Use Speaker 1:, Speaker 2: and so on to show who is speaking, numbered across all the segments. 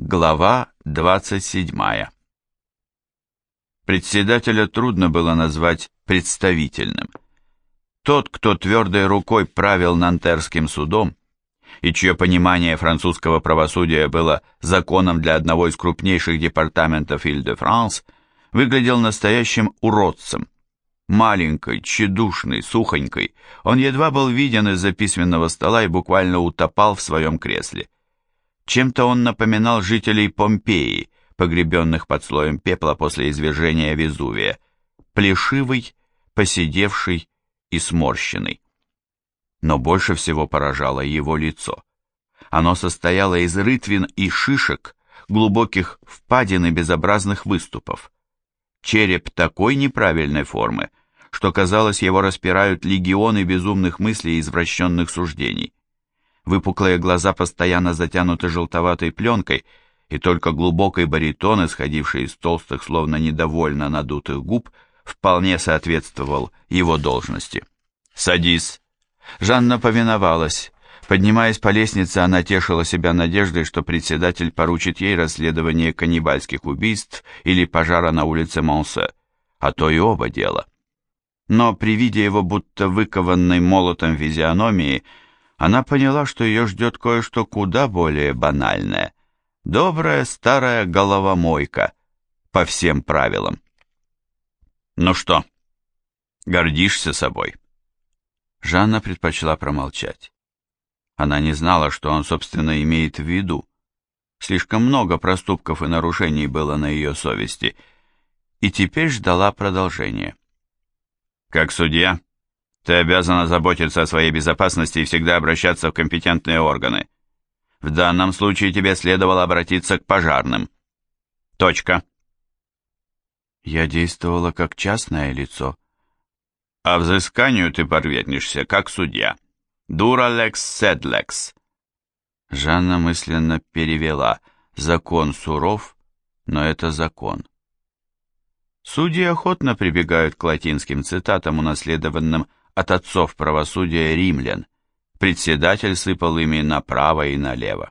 Speaker 1: Глава 27. Председателя трудно было назвать представительным. Тот, кто твердой рукой правил Нантерским судом, и чье понимание французского правосудия было законом для одного из крупнейших департаментов Иль-де-Франс, выглядел настоящим уродцем. Маленький, тщедушный, сухонький, он едва был виден из-за письменного стола и буквально утопал в своем кресле. Чем-то он напоминал жителей Помпеи, погребенных под слоем пепла после извержения Везувия, плешивый, поседевший и сморщенный. Но больше всего поражало его лицо. Оно состояло из рытвин и шишек, глубоких впадин и безобразных выступов. Череп такой неправильной формы, что, казалось, его распирают легионы безумных мыслей и извращенных суждений. Выпуклые глаза постоянно затянуты желтоватой пленкой, и только глубокий баритон, исходивший из толстых, словно недовольно надутых губ, вполне соответствовал его должности. «Садись!» Жанна повиновалась. Поднимаясь по лестнице, она тешила себя надеждой, что председатель поручит ей расследование каннибальских убийств или пожара на улице Монсе, а то и оба дела. Но при виде его будто выкованной молотом физиономии, она поняла, что ее ждет кое-что куда более банальное. Добрая старая головомойка, по всем правилам. «Ну что, гордишься собой?» Жанна предпочла промолчать. Она не знала, что он, собственно, имеет в виду. Слишком много проступков и нарушений было на ее совести, и теперь ждала продолжения. «Как судья, ты обязана заботиться о своей безопасности и всегда обращаться в компетентные органы. В данном случае тебе следовало обратиться к пожарным. Точка». «Я действовала как частное лицо». «А взысканию ты подвергнешься как судья. Дуралекс седлекс». Жанна мысленно перевела: «Закон суров, но это закон». Судьи охотно прибегают к латинским цитатам, унаследованным от отцов правосудия римлян. Председатель сыпал ими направо и налево.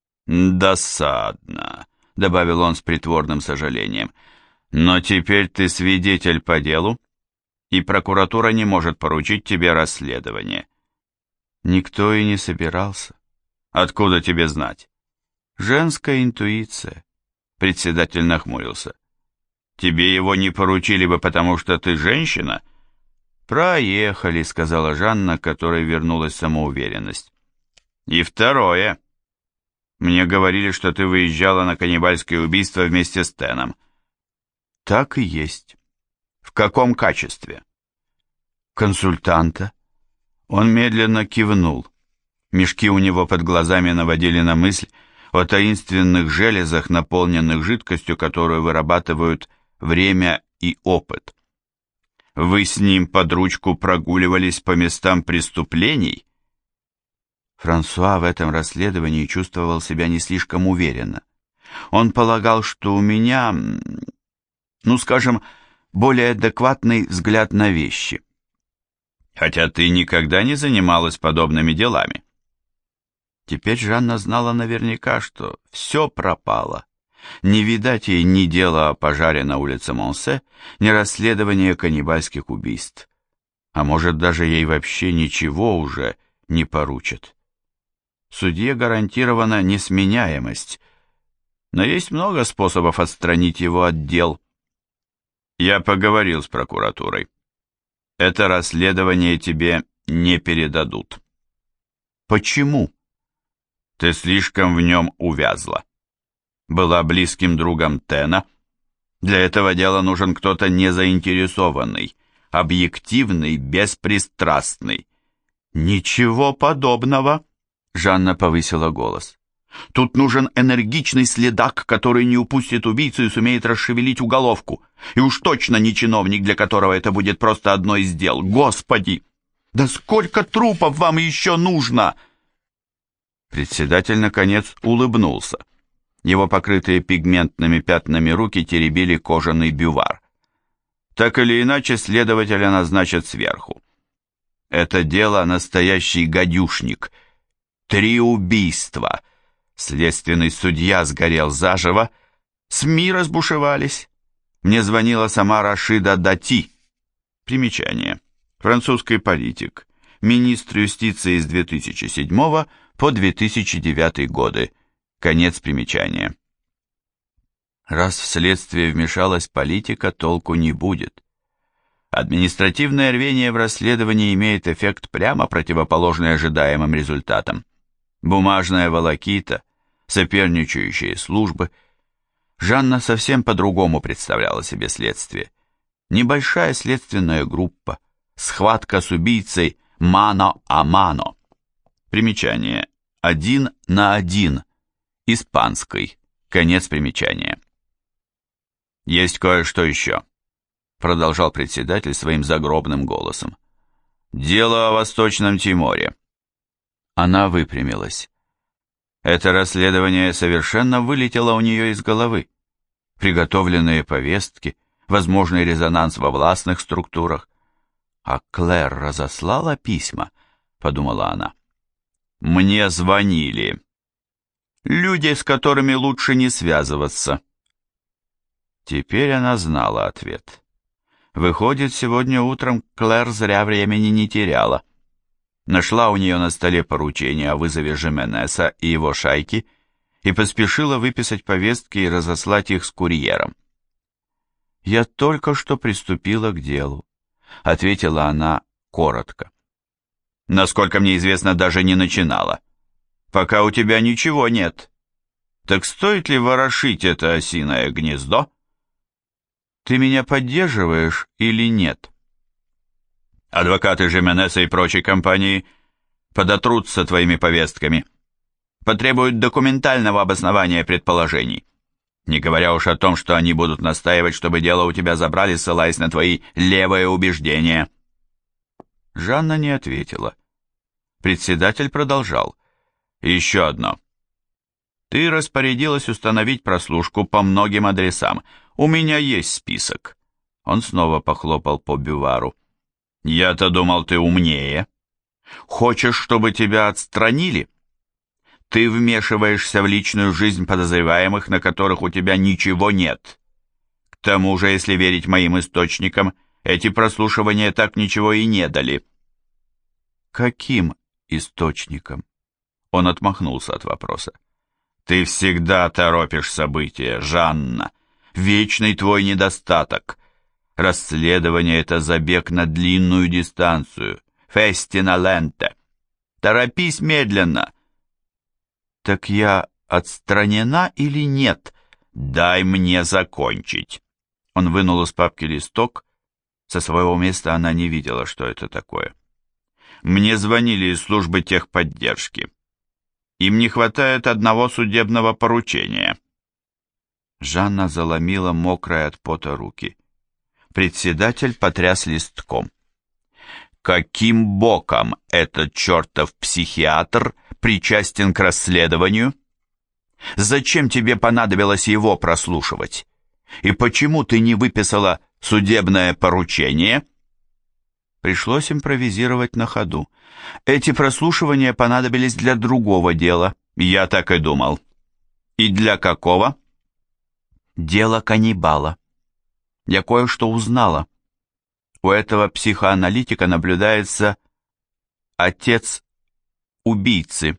Speaker 1: «Досадно», — добавил он с притворным сожалением. «Но теперь ты свидетель по делу, и прокуратура не может поручить тебе расследование». Никто и не собирался. «Откуда тебе знать?» «Женская интуиция», — председатель нахмурился. «Тебе его не поручили бы, потому что ты женщина?» «Проехали», — сказала Жанна, которой вернулась самоуверенность. «И второе. Мне говорили, что ты выезжала на каннибальское убийство вместе с Теном». «Так и есть». «В каком качестве?» «Консультанта». Он медленно кивнул. Мешки у него под глазами наводили на мысль о таинственных железах, наполненных жидкостью, которую вырабатывают время и опыт. «Вы с ним под ручку прогуливались по местам преступлений?» Франсуа в этом расследовании чувствовал себя не слишком уверенно. Он полагал, что у меня, скажем, более адекватный взгляд на вещи. «Хотя ты никогда не занималась подобными делами». Теперь Жанна знала наверняка, что все пропало. Не видать ей ни дела о пожаре на улице Монсе, ни расследования каннибальских убийств. А может, даже ей вообще ничего уже не поручат. Судье гарантирована несменяемость, но есть много способов отстранить его от дел. Я поговорил с прокуратурой. Это расследование тебе не передадут. Почему? Ты слишком в нем увязла. Была близким другом Тена. Для этого дела нужен кто-то незаинтересованный, объективный, беспристрастный. Ничего подобного, Жанна повысила голос. Тут нужен энергичный следак, который не упустит убийцу и сумеет расшевелить уголовку. И уж точно не чиновник, для которого это будет просто одно из дел. Господи! Да сколько трупов вам еще нужно? Председатель, наконец, улыбнулся. Его покрытые пигментными пятнами руки теребили кожаный бювар. Так или иначе, следователя назначат сверху. Это дело настоящий гадюшник. 3 убийства. Следственный судья сгорел заживо, СМИ разбушевались. Мне звонила сама Рашида Дати. Примечание. Французский политик, министр юстиции с 2007 по 2009 годы. Конец примечания. Раз в следствие вмешалась политика, толку не будет. Административное рвение в расследовании имеет эффект прямо противоположный ожидаемым результатам. Бумажная волокита, соперничающие службы. Жанна совсем по-другому представляла себе следствие. Небольшая следственная группа, схватка с убийцей мано а мано. Примечание. 1 на 1. Испанской. Конец примечания. «Есть кое-что еще», — продолжал председатель своим загробным голосом. «Дело о Восточном Тиморе». Она выпрямилась. Это расследование совершенно вылетело у нее из головы. Приготовленные повестки, возможный резонанс во властных структурах. «А Клэр разослала письма?» — подумала она. «Мне звонили. Люди, с которыми лучше не связываться». Теперь она знала ответ. Выходит, сегодня утром Клэр зря времени не теряла. Нашла у нее на столе поручение о вызове Жименеса и его шайки и поспешила выписать повестки и разослать их с курьером. «Я только что приступила к делу», — ответила она коротко. «Насколько мне известно, даже не начинала. Пока у тебя ничего нет. Так стоит ли ворошить это осиное гнездо?» «Ты меня поддерживаешь или нет?» «Адвокаты Жименеса и прочей компании подотрутся твоими повестками, потребуют документального обоснования предположений, не говоря уж о том, что они будут настаивать, чтобы дело у тебя забрали, ссылаясь на твои левые убеждения». Жанна не ответила. Председатель продолжал. «Еще одно. Ты распорядилась установить прослушку по многим адресам. У меня есть список». Он снова похлопал по бювару. «Я-то думал, ты умнее. Хочешь, чтобы тебя отстранили? Ты вмешиваешься в личную жизнь подозреваемых, на которых у тебя ничего нет. К тому же, если верить моим источникам, эти прослушивания так ничего и не дали». «Каким источникам?» Он отмахнулся от вопроса. «Ты всегда торопишь события, Жанна. Вечный твой недостаток. Расследование — это забег на длинную дистанцию. Фестина ленте. Торопись медленно». «Так я отстранена или нет?» «Дай мне закончить». Он вынул из папки листок. Со своего места она не видела, что это такое. «Мне звонили из службы техподдержки. Им не хватает одного судебного поручения». Жанна заломила мокрые от пота руки. Председатель потряс листком. «Каким боком этот чертов психиатр причастен к расследованию? Зачем тебе понадобилось его прослушивать? И почему ты не выписала судебное поручение?» Пришлось импровизировать на ходу. Эти прослушивания понадобились для другого дела. Я так и думал. И для какого? Дело каннибала. Я кое-что узнала. У этого психоаналитика наблюдается отец убийцы.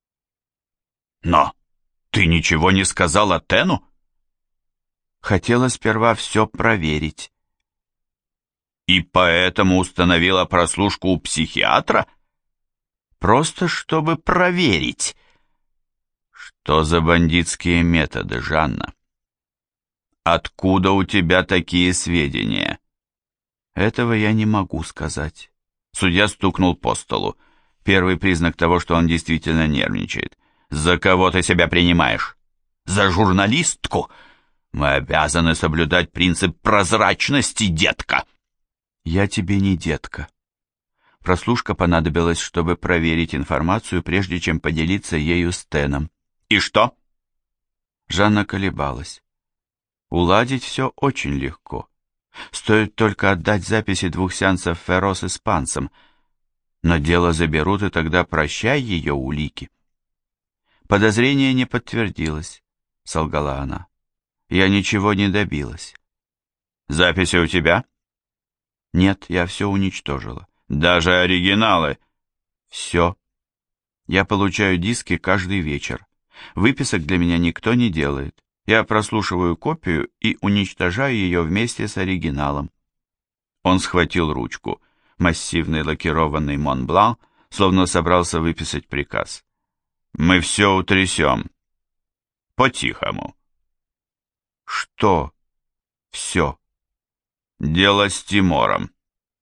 Speaker 1: Но ты ничего не сказала Тену? Хотела сперва все проверить. И поэтому установила прослушку у психиатра? Просто чтобы проверить. Что за бандитские методы, Жанна? Откуда у тебя такие сведения? Этого я не могу сказать. Судья стукнул по столу. Первый признак того, что он действительно нервничает. За кого ты себя принимаешь? За журналистку? Мы обязаны соблюдать принцип прозрачности, детка. Я тебе не детка. Прослушка понадобилась, чтобы проверить информацию, прежде чем поделиться ею с Теном. И что? Жанна колебалась. Уладить все очень легко. Стоит только отдать записи 2 сеансов Ферро с испанцем. Но дело заберут, и тогда прощай ее улики. Подозрение не подтвердилось, солгала она. Я ничего не добилась. Записи у тебя? Нет, я все уничтожила. Даже оригиналы? Все. Я получаю диски каждый вечер. Выписок для меня никто не делает. Я прослушиваю копию и уничтожаю ее вместе с оригиналом. Он схватил ручку, массивный лакированный Монблан, словно собрался выписать приказ. «Мы все утрясем. По-тихому». «Что? Все?» «Дело с Тимором.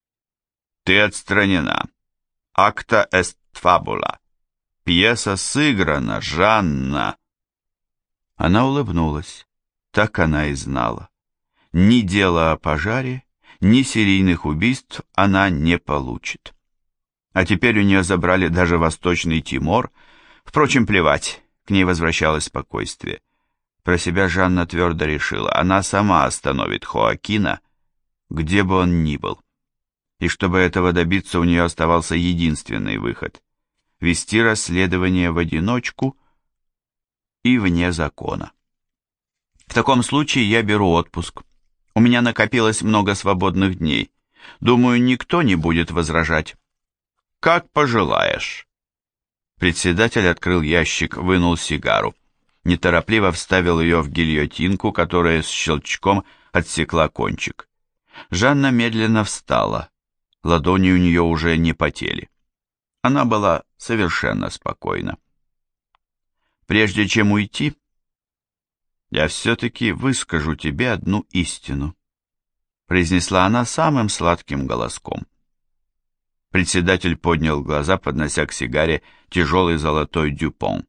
Speaker 1: Ты отстранена. Акта эст фабула. Пьеса сыграна, Жанна». Она улыбнулась. Так она и знала. Ни дела о пожаре, ни серийных убийств она не получит. А теперь у нее забрали даже Восточный Тимор. Впрочем, плевать, к ней возвращалось спокойствие. Про себя Жанна твердо решила, она сама остановит Хоакина, где бы он ни был. И чтобы этого добиться, у нее оставался единственный выход — вести расследование в одиночку и вне закона. В таком случае я беру отпуск. У меня накопилось много свободных дней. Думаю, никто не будет возражать. Как пожелаешь. Председатель открыл ящик, вынул сигару. Неторопливо вставил ее в гильотинку, которая с щелчком отсекла кончик. Жанна медленно встала. Ладони у нее уже не потели. Она была совершенно спокойна. Прежде чем уйти, я все-таки выскажу тебе одну истину, произнесла она самым сладким голоском. Председатель поднял глаза, поднося к сигаре тяжелый золотой дюпон.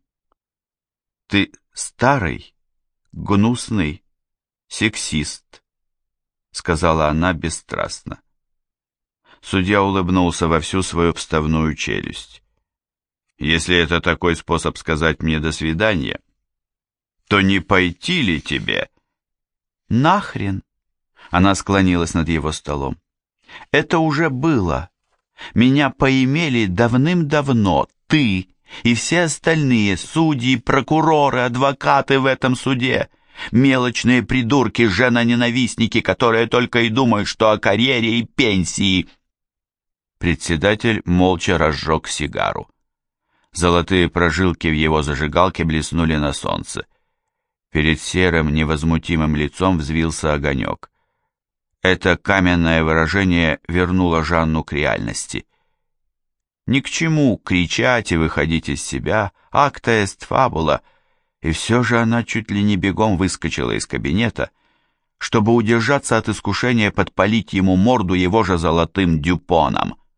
Speaker 1: Ты старый, гнусный сексист, сказала она бесстрастно. Судья улыбнулся во всю свою вставную челюсть. Если это такой способ сказать мне «до свидания», то не пойти ли тебе? Нахрен? Она склонилась над его столом. Это уже было. Меня поимели давным-давно, ты и все остальные судьи, прокуроры, адвокаты в этом суде. Мелочные придурки, женоненавистники, которые только и думают, что о карьере и пенсии. Председатель молча разжег сигару. Золотые прожилки в его зажигалке блеснули на солнце. Перед серым невозмутимым лицом взвился огонек. Это каменное выражение вернуло Жанну к реальности. Ни к чему кричать и выходить из себя, акта эст фабула, и все же она чуть ли не бегом выскочила из кабинета, чтобы удержаться от искушения подпалить ему морду его же золотым дюпоном.